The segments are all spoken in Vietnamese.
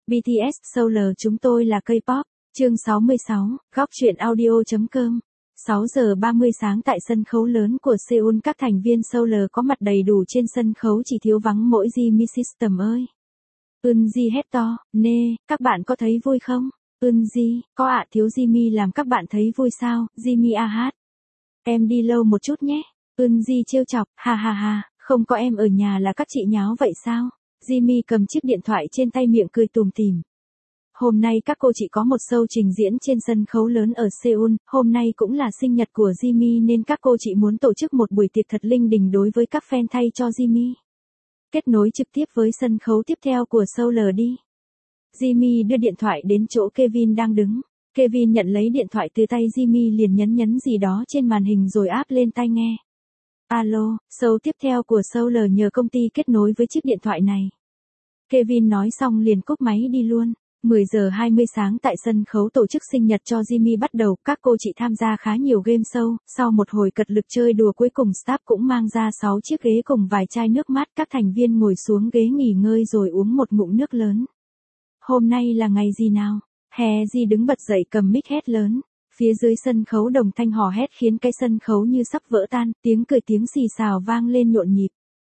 BTS Solar chúng tôi là K-pop, chương 66, góc truyện audio.com. 6 giờ 30 sáng tại sân khấu lớn của Seoul, các thành viên Solar có mặt đầy đủ trên sân khấu, chỉ thiếu vắng mỗi Jimmy System ơi. Eunji hét to, nê, các bạn có thấy vui không? Eunji, có ạ, thiếu Jimmy làm các bạn thấy vui sao? Jimmy hát. Em đi lâu một chút nhé. Eunji trêu chọc, ha ha ha, không có em ở nhà là các chị nháo vậy sao? Jimmy cầm chiếc điện thoại trên tay, miệng cười tủm tỉm. Hôm nay các cô chị có một show trình diễn trên sân khấu lớn ở Seoul, hôm nay cũng là sinh nhật của Jimmy nên các cô chị muốn tổ chức một buổi tiệc thật linh đình đối với các fan thay cho Jimmy. Kết nối trực tiếp với sân khấu tiếp theo của Solar đi. Jimmy đưa điện thoại đến chỗ Kevin đang đứng. Kevin nhận lấy điện thoại từ tay Jimmy, liền nhấn gì đó trên màn hình rồi áp lên tai nghe. Alo, show tiếp theo của Solar nhờ công ty kết nối với chiếc điện thoại này. Kevin nói xong liền cúp máy đi luôn. 10 giờ 20 sáng tại sân khấu tổ chức sinh nhật cho Jimmy bắt đầu, các cô chị tham gia khá nhiều game show, sau một hồi cật lực chơi đùa cuối cùng staff cũng mang ra 6 chiếc ghế cùng vài chai nước mát, các thành viên ngồi xuống ghế nghỉ ngơi rồi uống một ngụm nước lớn. Hôm nay là ngày gì nào? Hezi đứng bật dậy cầm mic hét lớn. Phía dưới sân khấu đồng thanh hò hét khiến cái sân khấu như sắp vỡ tan, tiếng cười tiếng xì xào vang lên nhộn nhịp.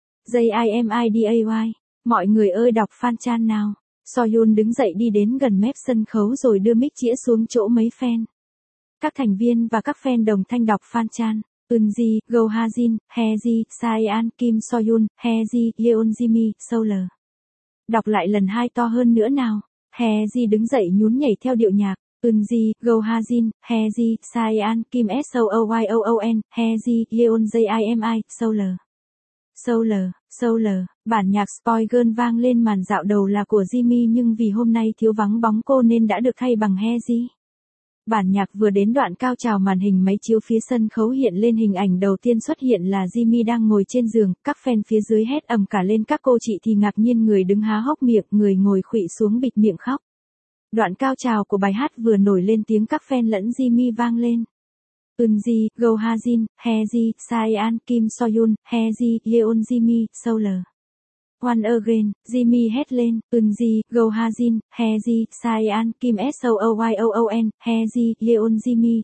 JIMIDAY, mọi người ơi đọc fan chan nào. Soyun đứng dậy đi đến gần mép sân khấu rồi đưa mic chĩa xuống chỗ mấy fan. Các thành viên và các fan đồng thanh đọc fan chan. Eunji, Go Hajin, Hezi, Saean, Kim Soyun, Hezi, Yeon Jimmy, Solar. Đọc lại lần 2 to hơn nữa nào. Hezi đứng dậy nhún nhảy theo điệu nhạc. Eunji, Go Hajin, Hezi, Saean, Kim Soyoon, Hezi, Yeon Jimi, Solar. Solar, bản nhạc Spoil Girl vang lên, màn dạo đầu là của Jimmy nhưng vì hôm nay thiếu vắng bóng cô nên đã được thay bằng Hezi. Bản nhạc vừa đến đoạn cao trào, màn hình máy chiếu phía sân khấu hiện lên hình ảnh đầu tiên xuất hiện là Jimmy đang ngồi trên giường, các fan phía dưới hét ầm cả lên, các cô chị thì ngạc nhiên, người đứng há hốc miệng, người ngồi khuỵu xuống bịt miệng khóc. Đoạn cao trào của bài hát vừa nổi lên, tiếng các fan lẫn Jimmy vang lên. Eunji, Go Hajin, Hezi, Saean, Kim Soyun, Hezi, Yeon Jimmy, Solar. One again, Jimmy hét lên. Eunji, Go Hajin, Hezi, Saean, Kim Soyoon, Hezi, Yeon Jimmy,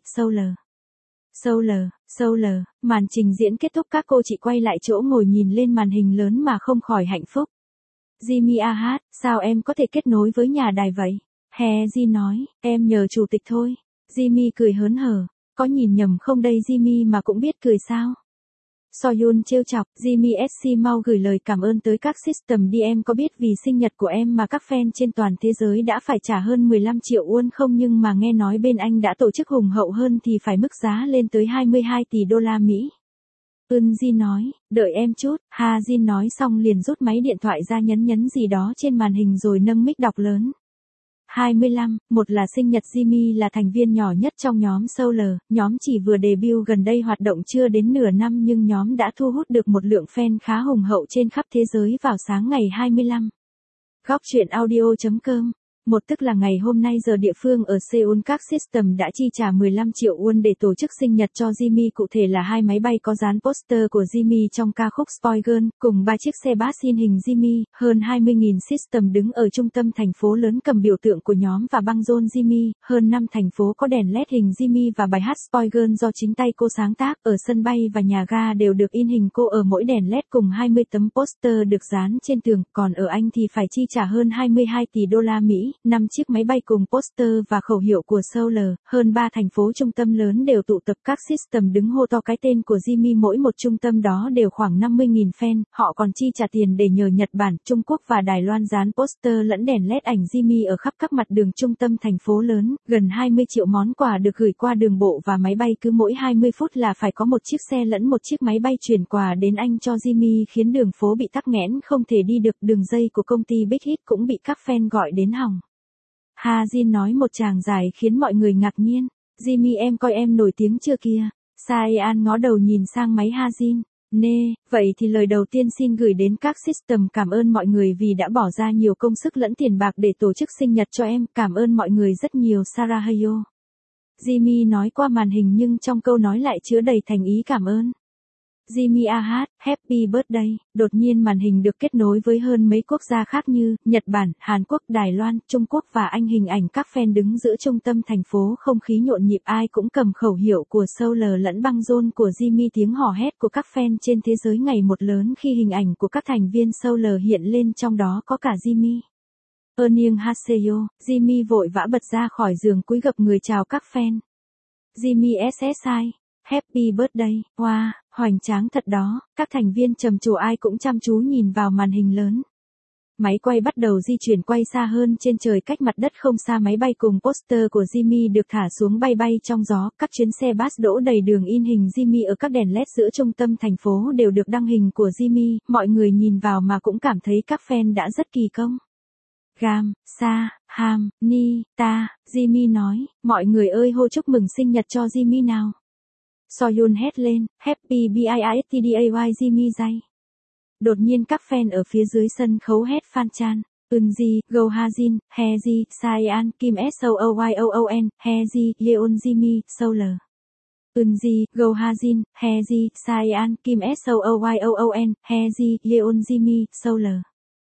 Solar. Màn trình diễn kết thúc, các cô chị quay lại chỗ ngồi nhìn lên màn hình lớn mà không khỏi hạnh phúc. Jimmy hát, sao em có thể kết nối với nhà đài vậy? Hezi nói, em nhờ chủ tịch thôi. Jimmy cười hớn hở. Có nhìn nhầm không đây? Jimmy mà cũng biết cười sao? Soyun trêu chọc, Jimmy SC mau gửi lời cảm ơn tới các system đi, em có biết vì sinh nhật của em mà các fan trên toàn thế giới đã phải trả hơn 15 triệu won không, nhưng mà nghe nói bên anh đã tổ chức hùng hậu hơn thì phải mức giá lên tới 22 tỷ đô la Mỹ. Eunji nói, đợi em chút. Hajin nói xong liền rút máy điện thoại ra, nhấn gì đó trên màn hình rồi nâng mic đọc lớn. 25, một là sinh nhật Jimmy là thành viên nhỏ nhất trong nhóm Solar, nhóm chỉ vừa debut gần đây, hoạt động chưa đến nửa năm nhưng nhóm đã thu hút được một lượng fan khá hùng hậu trên khắp thế giới vào sáng ngày 25. Góc truyện audio.com. Một tức là ngày hôm nay giờ địa phương ở Seoul, các system đã chi trả 15 triệu won để tổ chức sinh nhật cho Jimmy, cụ thể là 2 máy bay có dán poster của Jimmy trong ca khúc Spoil Girl, cùng 3 chiếc xe bus in hình Jimmy, hơn 20.000 system đứng ở trung tâm thành phố lớn cầm biểu tượng của nhóm và băng rôn Jimmy, hơn 5 thành phố có đèn LED hình Jimmy và bài hát Spoil Girl do chính tay cô sáng tác, ở sân bay và nhà ga đều được in hình cô ở mỗi đèn LED cùng 20 tấm poster được dán trên tường, còn ở Anh thì phải chi trả hơn 22 tỷ đô la Mỹ. 5 chiếc máy bay cùng poster và khẩu hiệu của Solar, hơn 3 thành phố trung tâm lớn đều tụ tập các system đứng hô to cái tên của Jimmy, mỗi một trung tâm đó đều khoảng 50.000 fan, họ còn chi trả tiền để nhờ Nhật Bản, Trung Quốc và Đài Loan dán poster lẫn đèn LED ảnh Jimmy ở khắp các mặt đường trung tâm thành phố lớn, gần 20 triệu món quà được gửi qua đường bộ và máy bay, cứ mỗi 20 phút là phải có một chiếc xe lẫn một chiếc máy bay chuyển quà đến Anh cho Jimmy, khiến đường phố bị tắc nghẽn không thể đi được, đường dây của công ty Big Hit cũng bị các fan gọi đến hỏng. Hajin nói một tràng dài khiến mọi người ngạc nhiên. Jimmy em coi em nổi tiếng chưa kìa. Saean ngó đầu nhìn sang máy Hajin. Nê, vậy thì lời đầu tiên xin gửi đến các system cảm ơn mọi người vì đã bỏ ra nhiều công sức lẫn tiền bạc để tổ chức sinh nhật cho em, cảm ơn mọi người rất nhiều Sarahayo. Jimmy nói qua màn hình nhưng trong câu nói lại chứa đầy thành ý cảm ơn. Jimmy AH, Happy Birthday. Đột nhiên màn hình được kết nối với hơn mấy quốc gia khác như Nhật Bản, Hàn Quốc, Đài Loan, Trung Quốc và Anh. Hình ảnh các fan đứng giữa trung tâm thành phố, không khí nhộn nhịp, ai cũng cầm khẩu hiệu của Solar lẫn băng rôn của Jimmy. Tiếng hò hét của các fan trên thế giới ngày một lớn khi hình ảnh của các thành viên Solar hiện lên, trong đó có cả Jimmy. Annyeonghaseyo, Jimmy vội vã bật ra khỏi giường, cúi gập người chào các fan. Jimmy SSI, Happy Birthday, wow, hoành tráng thật đó, các thành viên trầm trồ ai cũng chăm chú nhìn vào màn hình lớn. Máy quay bắt đầu di chuyển quay xa hơn trên trời, cách mặt đất không xa. Máy bay cùng poster của Jimmy được thả xuống bay bay trong gió. Các chuyến xe bus đỗ đầy đường, in hình Jimmy ở các đèn LED giữa trung tâm thành phố đều được đăng hình của Jimmy. Mọi người nhìn vào mà cũng cảm thấy các fan đã rất kỳ công. Gam, Sa, Ham, Ni, Ta, Jimmy nói, mọi người ơi hô chúc mừng sinh nhật cho Jimmy nào. Soyun hét lên, Happy Birthday Jimmy Jay. Đột nhiên các fan ở phía dưới sân khấu hét Phan Chan, Eunji, Go Hajin, Heji, Saean, Kim Soyoon, Heji, Yeon Jimmy, Solar. Eunji, Go Hajin, Heji, Saean, Kim Soyoon, Heji, Yeon Jimmy, Solar.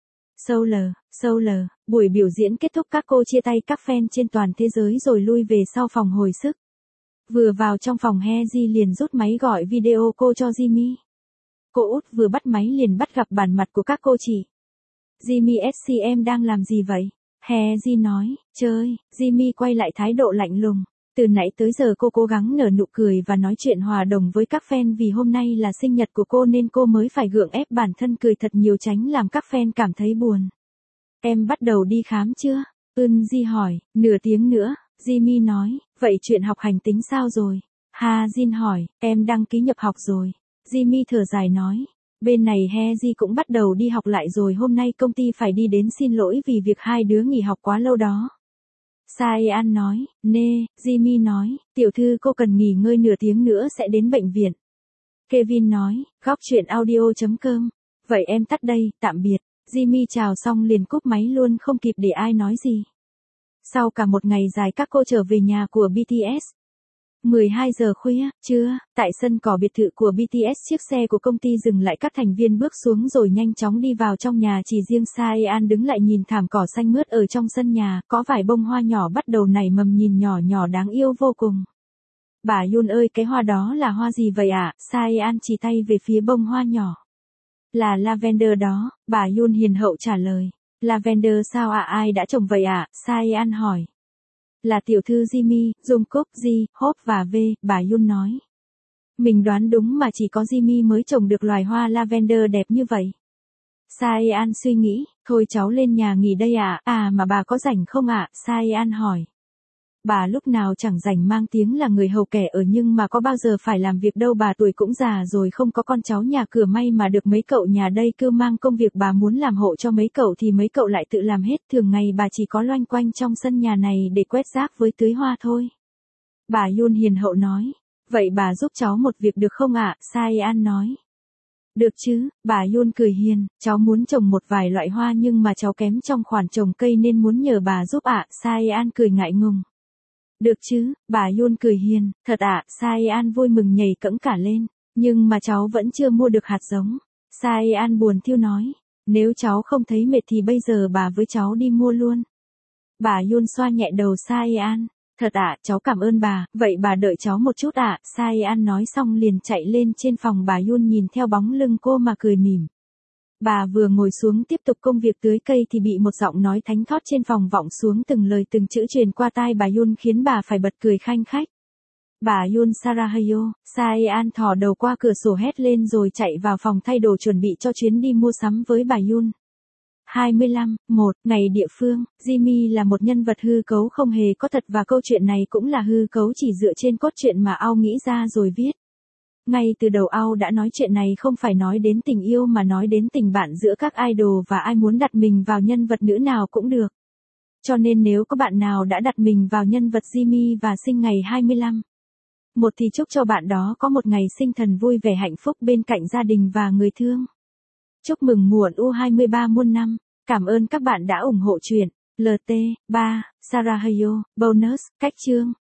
Solar, buổi biểu diễn kết thúc, các cô chia tay các fan trên toàn thế giới rồi lui về sau phòng hồi sức. Vừa vào trong phòng, Heji liền rút máy gọi video cô cho Jimmy. Cô út vừa bắt máy liền bắt gặp bản mặt của các cô chị. Jimmy SCM đang làm gì vậy? Heji nói, chơi. Jimmy quay lại thái độ lạnh lùng. Từ nãy tới giờ cô cố gắng nở nụ cười và nói chuyện hòa đồng với các fan, vì hôm nay là sinh nhật của cô nên cô mới phải gượng ép bản thân cười thật nhiều tránh làm các fan cảm thấy buồn. Em bắt đầu đi khám chưa? Eunji hỏi, nửa tiếng nữa. Jimmy nói, vậy chuyện học hành tính sao rồi? Ha-jin hỏi, em đăng ký nhập học rồi. Jimmy thở dài nói, bên này Heji cũng bắt đầu đi học lại rồi, hôm nay công ty phải đi đến xin lỗi vì việc hai đứa nghỉ học quá lâu đó. Saean nói, nê, Jimmy nói, tiểu thư cô cần nghỉ ngơi, nửa tiếng nữa sẽ đến bệnh viện. Kevin nói, góc chuyện audio.com. Vậy em tắt đây, tạm biệt. Jimmy chào xong liền cúp máy luôn, không kịp để ai nói gì. Sau cả một ngày dài các cô trở về nhà của BTS. 12 giờ khuya, trưa, tại sân cỏ biệt thự của BTS, chiếc xe của công ty dừng lại, các thành viên bước xuống rồi nhanh chóng đi vào trong nhà, chỉ riêng Saean đứng lại nhìn thảm cỏ xanh mướt ở trong sân nhà, có vài bông hoa nhỏ bắt đầu nảy mầm nhìn nhỏ nhỏ đáng yêu vô cùng. Bà Yoon ơi, cái hoa đó là hoa gì vậy ạ? Saean chỉ tay về phía bông hoa nhỏ. Là lavender đó, bà Yoon hiền hậu trả lời. Lavender sao ạ? Ai đã trồng vậy ạ? Saean hỏi. Là tiểu thư Jimmy, Jungkook, Ji, Hope và V, bà Yoon nói. Mình đoán đúng mà, chỉ có Jimmy mới trồng được loài hoa lavender đẹp như vậy. Saean suy nghĩ, thôi cháu lên nhà nghỉ đây ạ. À mà bà có rảnh không ạ? Saean hỏi. Bà lúc nào chẳng rảnh, mang tiếng là người hầu kẻ ở nhưng mà có bao giờ phải làm việc đâu, bà tuổi cũng già rồi, không có con cháu nhà cửa, may mà được mấy cậu nhà đây cứ mang công việc, bà muốn làm hộ cho mấy cậu thì mấy cậu lại tự làm hết, thường ngày bà chỉ có loanh quanh trong sân nhà này để quét rác với tưới hoa thôi. Bà Yoon hiền hậu nói, vậy bà giúp cháu một việc được không ạ? Saean nói. Được chứ, bà Yoon cười hiền, cháu muốn trồng một vài loại hoa nhưng mà cháu kém trong khoản trồng cây nên muốn nhờ bà giúp ạ. Saean cười ngại ngùng. Được chứ, bà Yoon cười hiền, thật ạ. Saean vui mừng nhảy cẫng cả lên, nhưng mà cháu vẫn chưa mua được hạt giống. Saean buồn thiu nói, nếu cháu không thấy mệt thì bây giờ bà với cháu đi mua luôn. Bà Yoon xoa nhẹ đầu Saean, thật ạ, cháu cảm ơn bà, vậy bà đợi cháu một chút ạ. Saean nói xong liền chạy lên trên phòng, bà Yoon nhìn theo bóng lưng cô mà cười mỉm. Bà vừa ngồi xuống tiếp tục công việc tưới cây thì bị một giọng nói thánh thót trên phòng vọng xuống, từng lời từng chữ truyền qua tai bà Yoon khiến bà phải bật cười khanh khách. Bà Yoon Sarahayo, Saean thò đầu qua cửa sổ hét lên rồi chạy vào phòng thay đồ chuẩn bị cho chuyến đi mua sắm với bà Yoon. 25/1 ngày địa phương, Jimmy là một nhân vật hư cấu không hề có thật và câu chuyện này cũng là hư cấu chỉ dựa trên cốt truyện mà Ao nghĩ ra rồi viết. Ngay từ đầu Ao đã nói chuyện này không phải nói đến tình yêu mà nói đến tình bạn giữa các idol và ai muốn đặt mình vào nhân vật nữ nào cũng được. Cho nên nếu có bạn nào đã đặt mình vào nhân vật Jimmy và sinh ngày 25/1 thì chúc cho bạn đó có một ngày sinh thần vui vẻ hạnh phúc bên cạnh gia đình và người thương. Chúc mừng muộn U23 muôn năm. Cảm ơn các bạn đã ủng hộ truyện. LT3, Sarahayo, bonus, cách chương.